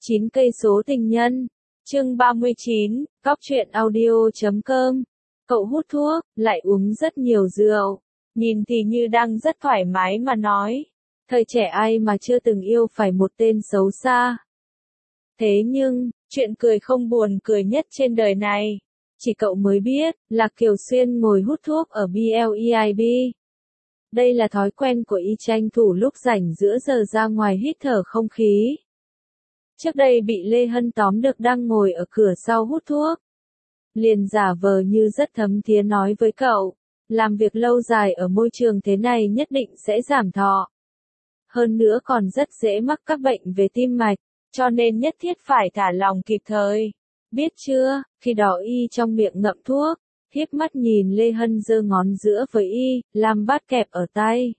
9 cây số tình nhân. Chương 39, Cóc truyện audio.com. Cậu hút thuốc, lại uống rất nhiều rượu. Nhìn thì như đang rất thoải mái mà nói. Thời trẻ ai mà chưa từng yêu phải một tên xấu xa. Thế nhưng, chuyện cười không buồn cười nhất trên đời này, chỉ cậu mới biết, là Kiều Xuyên ngồi hút thuốc ở BLEIB. Đây là thói quen của y tranh thủ lúc rảnh giữa giờ ra ngoài hít thở không khí. Trước đây bị Lê Hân tóm được đang ngồi ở cửa sau hút thuốc. Liền giả vờ như rất thấm thía nói với cậu, làm việc lâu dài ở môi trường thế này nhất định sẽ giảm thọ. Hơn nữa còn rất dễ mắc các bệnh về tim mạch, cho nên nhất thiết phải thả lỏng kịp thời. Biết chưa, khi đó y trong miệng ngậm thuốc, hiếp mắt nhìn Lê Hân giơ ngón giữa với y, làm bát kẹp ở tay.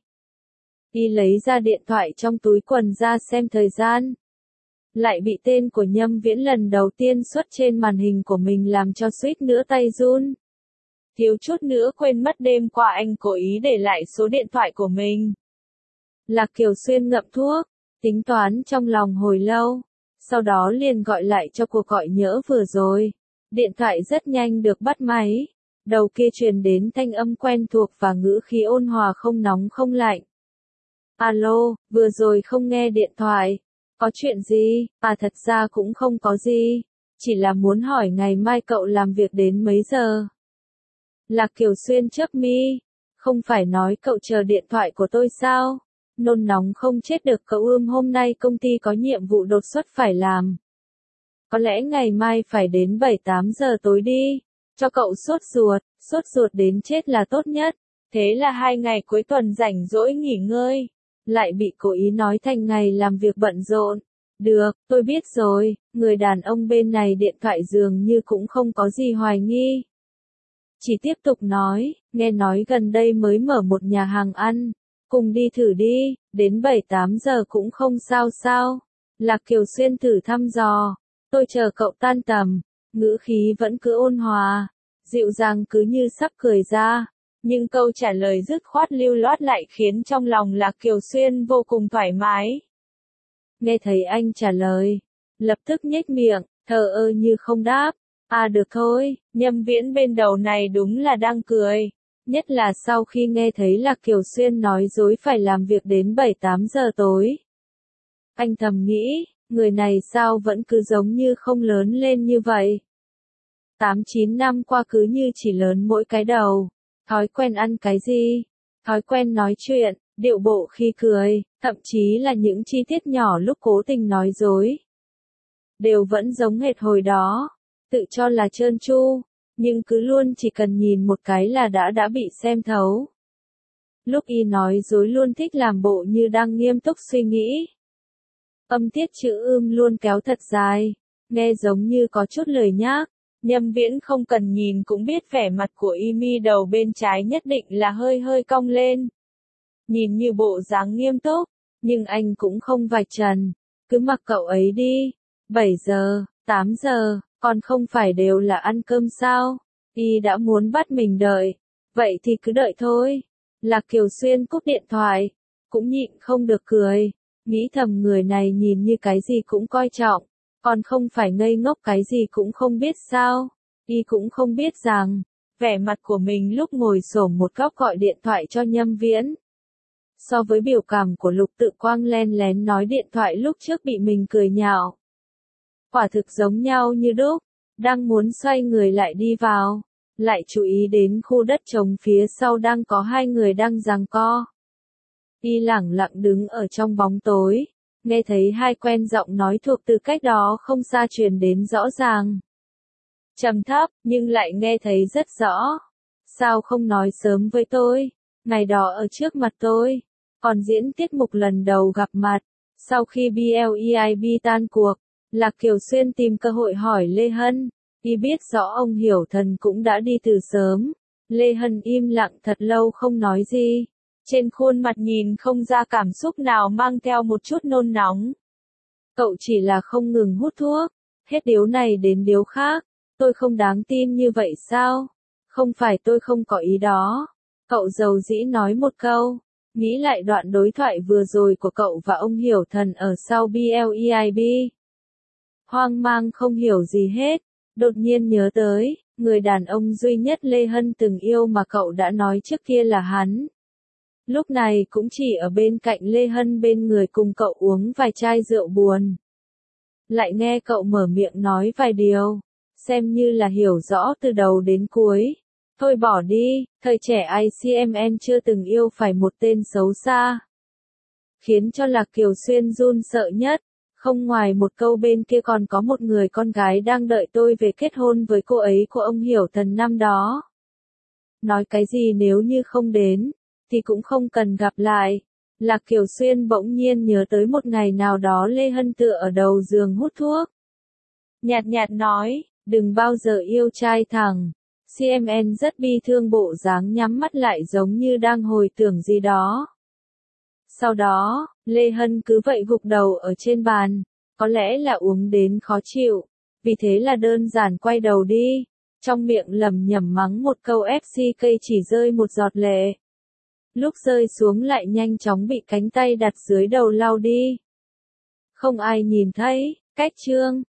Y lấy ra điện thoại trong túi quần ra xem thời gian. Lại bị tên của Nhâm Viễn lần đầu tiên xuất trên màn hình của mình làm cho suýt nữa tay run. Thiếu chút nữa quên mất đêm qua anh cố ý để lại số điện thoại của mình. Lạc Kiều Xuyên ngậm thuốc, tính toán trong lòng hồi lâu, sau đó liền gọi lại cho cuộc gọi nhỡ vừa rồi. Điện thoại rất nhanh được bắt máy, đầu kia truyền đến thanh âm quen thuộc và ngữ khí ôn hòa không nóng không lạnh. Alo, vừa rồi không nghe điện thoại. Có chuyện gì? Thật ra cũng không có gì. Chỉ là muốn hỏi ngày mai cậu làm việc đến mấy giờ? Lạc Kiều Xuyên chớp mi. Không phải nói cậu chờ điện thoại của tôi sao? Nôn nóng không chết được cậu hôm nay công ty có nhiệm vụ đột xuất phải làm. Có lẽ ngày mai phải đến 7-8 giờ tối đi. Cho cậu sốt ruột đến chết là tốt nhất. Thế là 2 ngày cuối tuần rảnh rỗi nghỉ ngơi. Lại bị cố ý nói thành ngày làm việc bận rộn. Được, tôi biết rồi, người đàn ông bên này điện thoại dường như cũng không có gì hoài nghi. Chỉ tiếp tục nói, nghe nói gần đây mới mở một nhà hàng ăn. Cùng đi thử đi, đến 7-8 giờ cũng không sao sao. Lạc Kiều Xuyên thử thăm dò. Tôi chờ cậu tan tầm. Ngữ khí vẫn cứ ôn hòa. Dịu dàng cứ như sắp cười ra. Nhưng câu trả lời dứt khoát lưu loát lại khiến trong lòng Lạc Kiều Xuyên vô cùng thoải mái. Nghe thấy anh trả lời, lập tức nhếch miệng, thờ ơ như không đáp. Được thôi, Nhâm Viễn bên đầu này đúng là đang cười. Nhất là sau khi nghe thấy Lạc Kiều Xuyên nói dối phải làm việc đến 7-8 giờ tối. Anh thầm nghĩ, người này sao vẫn cứ giống như không lớn lên như vậy. 8-9 năm qua cứ như chỉ lớn mỗi cái đầu. Thói quen ăn cái gì, thói quen nói chuyện, điệu bộ khi cười, thậm chí là những chi tiết nhỏ lúc cố tình nói dối. Đều vẫn giống hệt hồi đó, tự cho là trơn tru, nhưng cứ luôn chỉ cần nhìn một cái là đã bị xem thấu. Lúc y nói dối luôn thích làm bộ như đang nghiêm túc suy nghĩ. Âm tiết chữ luôn kéo thật dài, nghe giống như có chút lời nhác. Nhâm Viễn không cần nhìn cũng biết vẻ mặt của y mi đầu bên trái nhất định là hơi cong lên. Nhìn như bộ dáng nghiêm túc, nhưng anh cũng không vạch trần. Cứ mặc cậu ấy đi. 7 giờ, 8 giờ, còn không phải đều là ăn cơm sao? Y đã muốn bắt mình đợi. Vậy thì cứ đợi thôi. Lạc Kiều Xuyên cúp điện thoại. Cũng nhịn không được cười. Nghĩ thầm người này nhìn như cái gì cũng coi trọng. Còn không phải ngây ngốc cái gì cũng không biết sao. Y cũng không biết rằng, vẻ mặt của mình lúc ngồi xổm một góc gọi điện thoại cho Nhâm Viễn. So với biểu cảm của Lục Tự Quang len lén nói điện thoại lúc trước bị mình cười nhạo. Quả thực giống nhau như đúc, đang muốn xoay người lại đi vào. Lại chú ý đến khu đất trống phía sau đang có 2 người đang giằng co. Y lẳng lặng đứng ở trong bóng tối. Nghe thấy 2 quen giọng nói thuộc từ cách đó không xa truyền đến rõ ràng. Trầm thấp, nhưng lại nghe thấy rất rõ. Sao không nói sớm với tôi? Ngày đó ở trước mặt tôi. Còn diễn tiết mục lần đầu gặp mặt. Sau khi BLEIB tan cuộc, Lạc Kiều Xuyên tìm cơ hội hỏi Lê Hân. Y biết rõ ông Hiểu Thần cũng đã đi từ sớm. Lê Hân im lặng thật lâu không nói gì. Trên khuôn mặt nhìn không ra cảm xúc nào mang theo một chút nôn nóng. Cậu chỉ là không ngừng hút thuốc, hết điếu này đến điếu khác. Tôi không đáng tin như vậy sao? Không phải tôi không có ý đó. Cậu dầu dĩ nói một câu. Nghĩ lại đoạn đối thoại vừa rồi của cậu và ông Hiểu Thần ở sau BLEIB. hoang mang không hiểu gì hết, đột nhiên nhớ tới, người đàn ông duy nhất Lê Hân từng yêu mà cậu đã nói trước kia là hắn. Lúc này cũng chỉ ở bên cạnh Lê Hân bên người cùng cậu uống vài chai rượu buồn. Lại nghe cậu mở miệng nói vài điều, xem như là hiểu rõ từ đầu đến cuối. Thôi bỏ đi, thời trẻ ICMN chưa từng yêu phải một tên xấu xa. Khiến cho Lạc Kiều Xuyên run sợ nhất, không ngoài một câu bên kia còn có một người con gái đang đợi tôi về kết hôn với cô ấy của ông Hiểu Thần năm đó. Nói cái gì nếu như không đến, thì cũng không cần gặp lại. Lạc Kiều Xuyên bỗng nhiên nhớ tới một ngày nào đó Lê Hân tựa ở đầu giường hút thuốc. Nhạt nhạt nói, đừng bao giờ yêu trai thẳng. CMN rất bi thương bộ dáng nhắm mắt lại giống như đang hồi tưởng gì đó. Sau đó, Lê Hân cứ vậy gục đầu ở trên bàn, có lẽ là uống đến khó chịu, vì thế là đơn giản quay đầu đi, trong miệng lẩm nhẩm mắng một câu FCK chỉ rơi một giọt lệ. Lúc rơi xuống lại nhanh chóng bị cánh tay đặt dưới đầu lau đi. Không ai nhìn thấy, cách chương.